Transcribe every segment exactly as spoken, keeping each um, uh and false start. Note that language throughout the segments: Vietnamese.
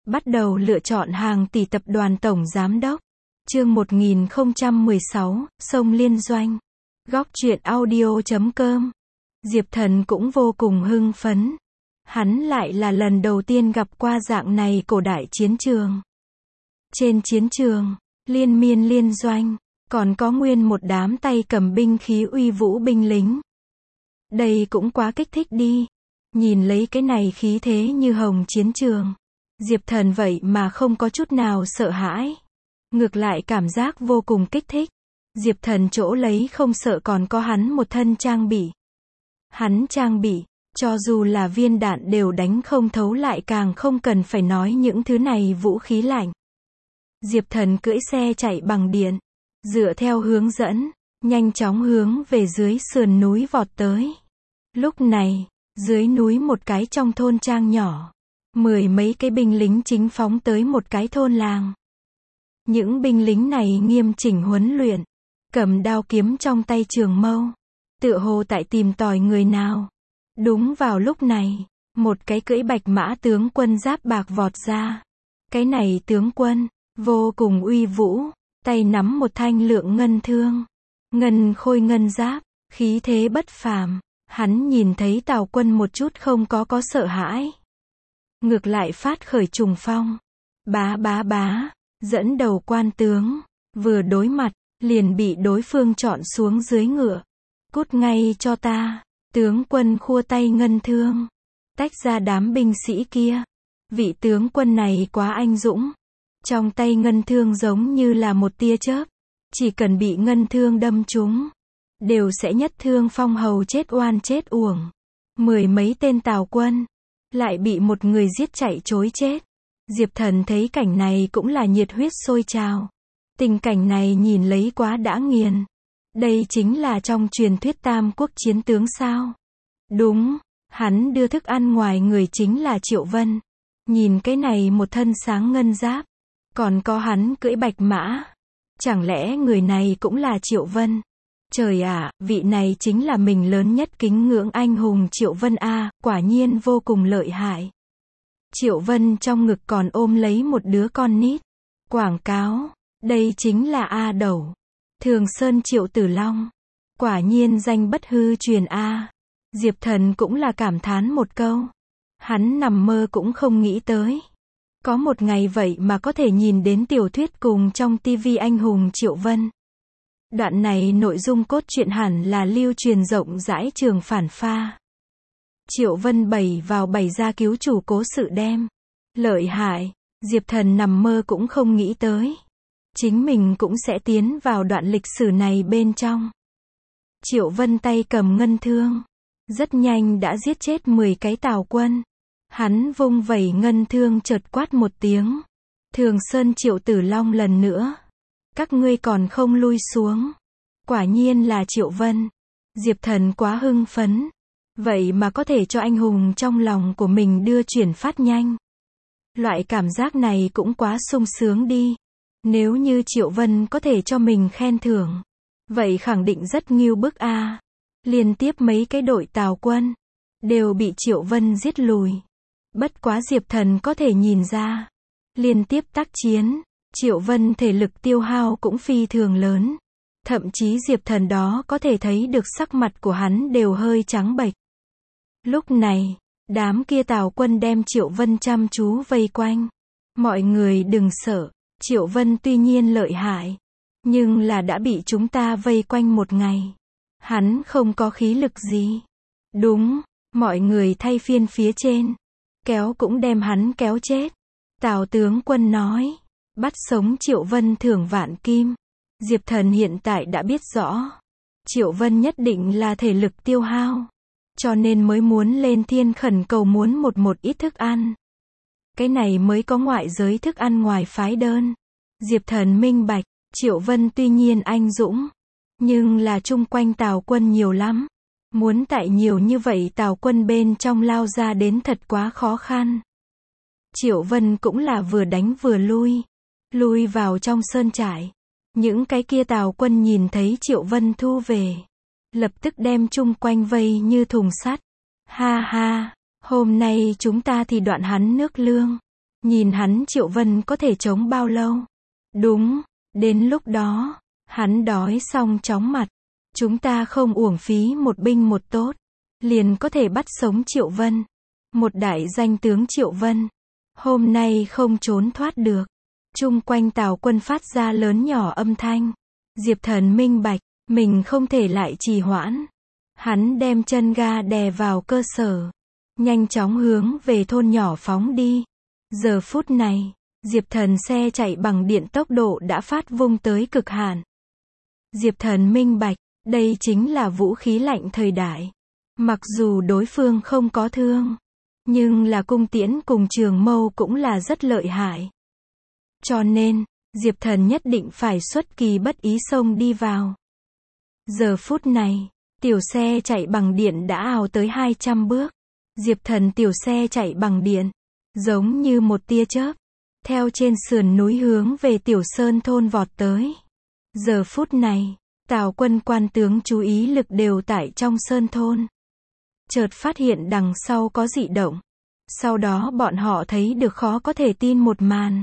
Bắt đầu lựa chọn hàng tỷ tập đoàn tổng giám đốc. Chương một nghìn không trăm mười sáu, Sông Liên Doanh. Góc truyện audio chấm com. Diệp Thần cũng vô cùng hưng phấn. Hắn lại là lần đầu tiên gặp qua dạng này cổ đại chiến trường. Trên chiến trường, liên miên liên doanh, còn có nguyên một đám tay cầm binh khí uy vũ binh lính. Đây cũng quá kích thích đi. Nhìn lấy cái này khí thế như hồng chiến trường. Diệp Thần vậy mà không có chút nào sợ hãi. Ngược lại cảm giác vô cùng kích thích. Diệp Thần chỗ lấy không sợ còn có hắn một thân trang bị. Hắn trang bị, cho dù là viên đạn đều đánh không thấu lại càng không cần phải nói những thứ này vũ khí lạnh. Diệp Thần cưỡi xe chạy bằng điện. Dựa theo hướng dẫn, nhanh chóng hướng về dưới sườn núi vọt tới. Lúc này, dưới núi một cái trong thôn trang nhỏ. Mười mấy cái binh lính chính phóng tới một cái thôn làng. Những binh lính này nghiêm chỉnh huấn luyện. Cầm đao kiếm trong tay trường mâu. Tựa hồ tại tìm tòi người nào. Đúng vào lúc này, một cái cưỡi bạch mã tướng quân giáp bạc vọt ra. Cái này tướng quân, vô cùng uy vũ, tay nắm một thanh lượng ngân thương. Ngân khôi ngân giáp, khí thế bất phàm. Hắn nhìn thấy Tào quân một chút không có có sợ hãi. Ngược lại phát khởi trùng phong. Bá bá bá, dẫn đầu quan tướng, vừa đối mặt, liền bị đối phương chọn xuống dưới ngựa. Cút ngay cho ta, tướng quân khua tay ngân thương. Tách ra đám binh sĩ kia. Vị tướng quân này quá anh dũng. Trong tay ngân thương giống như là một tia chớp. Chỉ cần bị ngân thương đâm trúng, đều sẽ nhất thương phong hầu chết oan chết uổng. Mười mấy tên Tào quân, lại bị một người giết chạy trối chết. Diệp Thần thấy cảnh này cũng là nhiệt huyết sôi trào. Tình cảnh này nhìn lấy quá đã nghiền. Đây chính là trong truyền thuyết tam quốc chiến tướng sao? Đúng, hắn đưa thức ăn ngoài người chính là Triệu Vân. Nhìn cái này một thân sáng ngân giáp, còn có hắn cưỡi bạch mã. Chẳng lẽ người này cũng là Triệu Vân? Trời ạ, vị này chính là mình lớn nhất kính ngưỡng anh hùng Triệu Vân a, quả nhiên vô cùng lợi hại. Triệu Vân trong ngực còn ôm lấy một đứa con nít. Quảng cáo, đây chính là A Đẩu. Thường Sơn Triệu Tử Long. Quả nhiên danh bất hư truyền a. Diệp Thần cũng là cảm thán một câu. Hắn nằm mơ cũng không nghĩ tới. Có một ngày vậy mà có thể nhìn đến tiểu thuyết cùng trong tivi anh hùng Triệu Vân. Đoạn này nội dung cốt truyện hẳn là lưu truyền rộng rãi trường phản pha. Triệu Vân bảy vào bảy ra cứu chủ cố sự đem. Lợi hại, Diệp Thần nằm mơ cũng không nghĩ tới. Chính mình cũng sẽ tiến vào đoạn lịch sử này bên trong. Triệu Vân tay cầm ngân thương. Rất nhanh đã giết chết mười cái Tào quân. Hắn vung vẩy ngân thương chợt quát một tiếng. Thường Sơn Triệu Tử Long lần nữa. Các ngươi còn không lui xuống. Quả nhiên là Triệu Vân. Diệp Thần quá hưng phấn. Vậy mà có thể cho anh hùng trong lòng của mình đưa chuyển phát nhanh. Loại cảm giác này cũng quá sung sướng đi. Nếu như Triệu Vân có thể cho mình khen thưởng, vậy khẳng định rất nghiêu bức a. Liên tiếp mấy cái đội Tào quân đều bị Triệu Vân giết lùi. Bất quá Diệp Thần có thể nhìn ra, liên tiếp tác chiến, Triệu Vân thể lực tiêu hao cũng phi thường lớn. Thậm chí Diệp Thần đó có thể thấy được sắc mặt của hắn đều hơi trắng bệch. Lúc này, đám kia Tào quân đem Triệu Vân chăm chú vây quanh. Mọi người đừng sợ, Triệu Vân tuy nhiên lợi hại, nhưng là đã bị chúng ta vây quanh một ngày. Hắn không có khí lực gì. Đúng, mọi người thay phiên phía trên. Kéo cũng đem hắn kéo chết. Tào tướng quân nói, bắt sống Triệu Vân thưởng vạn kim. Diệp Thần hiện tại đã biết rõ. Triệu Vân nhất định là thể lực tiêu hao. Cho nên mới muốn lên thiên khẩn cầu muốn một một ít thức ăn. Cái này mới có ngoại giới thức ăn ngoài phái đơn. Diệp Thần minh bạch, Triệu Vân tuy nhiên anh dũng, nhưng là chung quanh Tào quân nhiều lắm. Muốn tại nhiều như vậy Tào quân bên trong lao ra đến thật quá khó khăn. Triệu Vân cũng là vừa đánh vừa lui. Lui vào trong sơn trại. Những cái kia Tào quân nhìn thấy Triệu Vân thu về. Lập tức đem chung quanh vây như thùng sắt. Ha ha, hôm nay chúng ta thì đoạn hắn nước lương. Nhìn hắn Triệu Vân có thể chống bao lâu? Đúng, đến lúc đó, hắn đói xong chóng mặt. Chúng ta không uổng phí một binh một tốt, liền có thể bắt sống Triệu Vân. Một đại danh tướng Triệu Vân, hôm nay không trốn thoát được. Chung quanh Tào quân phát ra lớn nhỏ âm thanh. Diệp Thần minh bạch, mình không thể lại trì hoãn. Hắn đem chân ga đè vào cơ sở, nhanh chóng hướng về thôn nhỏ phóng đi. Giờ phút này, Diệp Thần xe chạy bằng điện tốc độ đã phát vung tới cực hạn. Diệp Thần minh bạch, đây chính là vũ khí lạnh thời đại. Mặc dù đối phương không có thương, nhưng là cung tiễn cùng trường mâu cũng là rất lợi hại. Cho nên, Diệp Thần nhất định phải xuất kỳ bất ý xông đi vào. Giờ phút này, tiểu xe chạy bằng điện đã ào tới hai trăm bước. Diệp Thần tiểu xe chạy bằng điện, giống như một tia chớp, theo trên sườn núi hướng về Tiểu Sơn thôn vọt tới. Giờ phút này, Tào quân quan tướng chú ý lực đều tại trong Sơn thôn. Chợt phát hiện đằng sau có dị động. Sau đó bọn họ thấy được khó có thể tin một màn.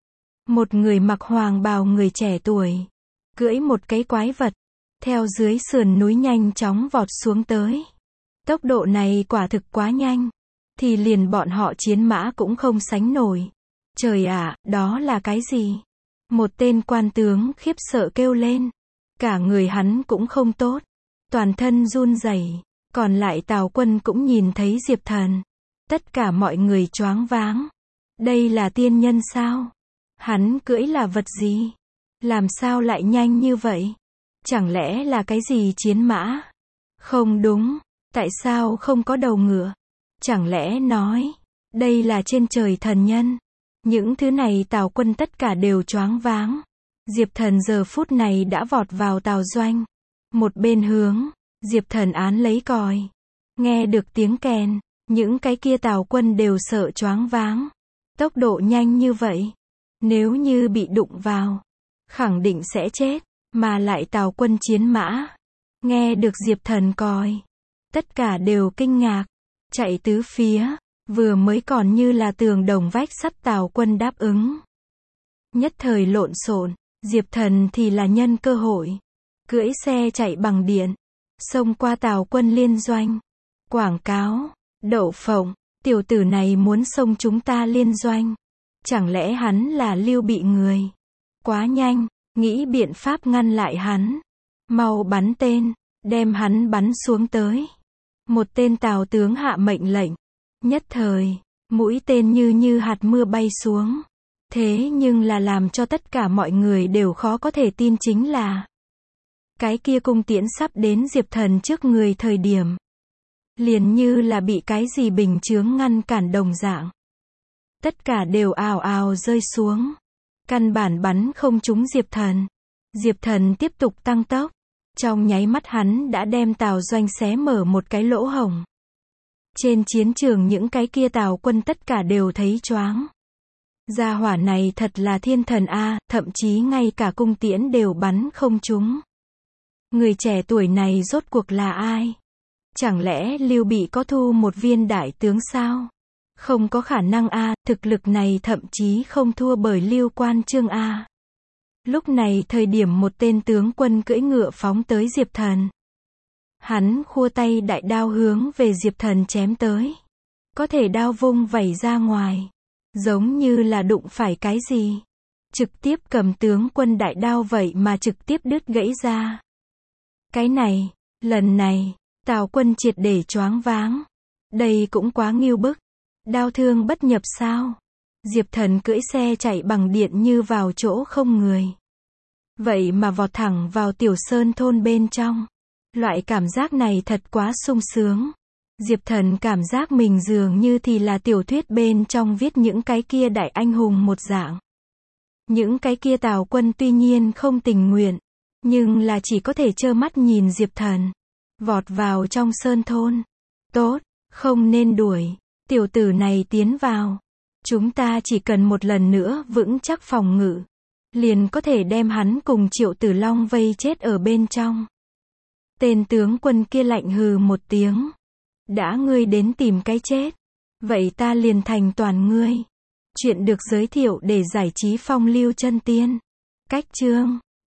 Một người mặc hoàng bào người trẻ tuổi, cưỡi một cái quái vật, theo dưới sườn núi nhanh chóng vọt xuống tới. Tốc độ này quả thực quá nhanh, thì liền bọn họ chiến mã cũng không sánh nổi. Trời ạ, đó là cái gì? Một tên quan tướng khiếp sợ kêu lên. Cả người hắn cũng không tốt, toàn thân run rẩy. Còn lại Tào quân cũng nhìn thấy Diệp Thần. Tất cả mọi người choáng váng. Đây là tiên nhân sao? Hắn cưỡi là vật gì? Làm sao lại nhanh như vậy? Chẳng lẽ là cái gì chiến mã? Không đúng, tại sao không có đầu ngựa? Chẳng lẽ nói, đây là trên trời thần nhân? Những thứ này Tào quân tất cả đều choáng váng. Diệp Thần giờ phút này đã vọt vào Tào doanh. Một bên hướng, Diệp Thần án lấy còi. Nghe được tiếng kèn, những cái kia Tào quân đều sợ choáng váng. Tốc độ nhanh như vậy, nếu như bị đụng vào, khẳng định sẽ chết. Mà lại Tào quân chiến mã, nghe được Diệp Thần còi, tất cả đều kinh ngạc, chạy tứ phía. Vừa mới còn như là tường đồng vách sắt Tào quân đáp ứng, nhất thời lộn xộn. Diệp Thần thì là nhân cơ hội, cưỡi xe chạy bằng điện, xông qua Tào quân liên doanh. Quảng cáo, đậu phộng, tiểu tử này muốn xông chúng ta liên doanh. Chẳng lẽ hắn là Lưu Bị người? Quá nhanh, nghĩ biện pháp ngăn lại hắn. Mau bắn tên, đem hắn bắn xuống tới. Một tên Tào tướng hạ mệnh lệnh. Nhất thời, mũi tên như như hạt mưa bay xuống. Thế nhưng là làm cho tất cả mọi người đều khó có thể tin chính là cái kia cung tiễn sắp đến Diệp Thần trước người thời điểm, liền như là bị cái gì bình chướng ngăn cản đồng dạng. Tất cả đều ào ào rơi xuống. Căn bản bắn không trúng Diệp Thần. Diệp Thần tiếp tục tăng tốc. Trong nháy mắt hắn đã đem Tào doanh xé mở một cái lỗ hổng. Trên chiến trường những cái kia Tào quân tất cả đều thấy choáng. Gia hỏa này thật là thiên thần a, thậm chí ngay cả cung tiễn đều bắn không trúng. Người trẻ tuổi này rốt cuộc là ai? Chẳng lẽ Lưu Bị có thu một viên đại tướng sao? Không có khả năng a, thực lực này thậm chí không thua bởi Lưu Quan Chương a. Lúc này thời điểm một tên tướng quân cưỡi ngựa phóng tới Diệp Thần. Hắn khua tay đại đao hướng về Diệp Thần chém tới. Có thể đao vung vẩy ra ngoài, giống như là đụng phải cái gì. Trực tiếp cầm tướng quân đại đao vậy mà trực tiếp đứt gãy ra. Cái này, lần này, Tào quân triệt để choáng váng. Đây cũng quá nghiêu bức. Đao thương bất nhập sao? Diệp Thần cưỡi xe chạy bằng điện như vào chỗ không người. Vậy mà vọt thẳng vào Tiểu Sơn thôn bên trong. Loại cảm giác này thật quá sung sướng. Diệp Thần cảm giác mình dường như thì là tiểu thuyết bên trong viết những cái kia đại anh hùng một dạng. Những cái kia Tào quân tuy nhiên không tình nguyện, nhưng là chỉ có thể trơ mắt nhìn Diệp Thần vọt vào trong sơn thôn. Tốt, không nên đuổi. Tiểu tử này tiến vào. Chúng ta chỉ cần một lần nữa vững chắc phòng ngự, liền có thể đem hắn cùng Triệu Tử Long vây chết ở bên trong. Tên tướng quân kia lạnh hừ một tiếng. Đã ngươi đến tìm cái chết, vậy ta liền thành toàn ngươi. Chuyện được giới thiệu để giải trí phong lưu chân tiên. Cách chương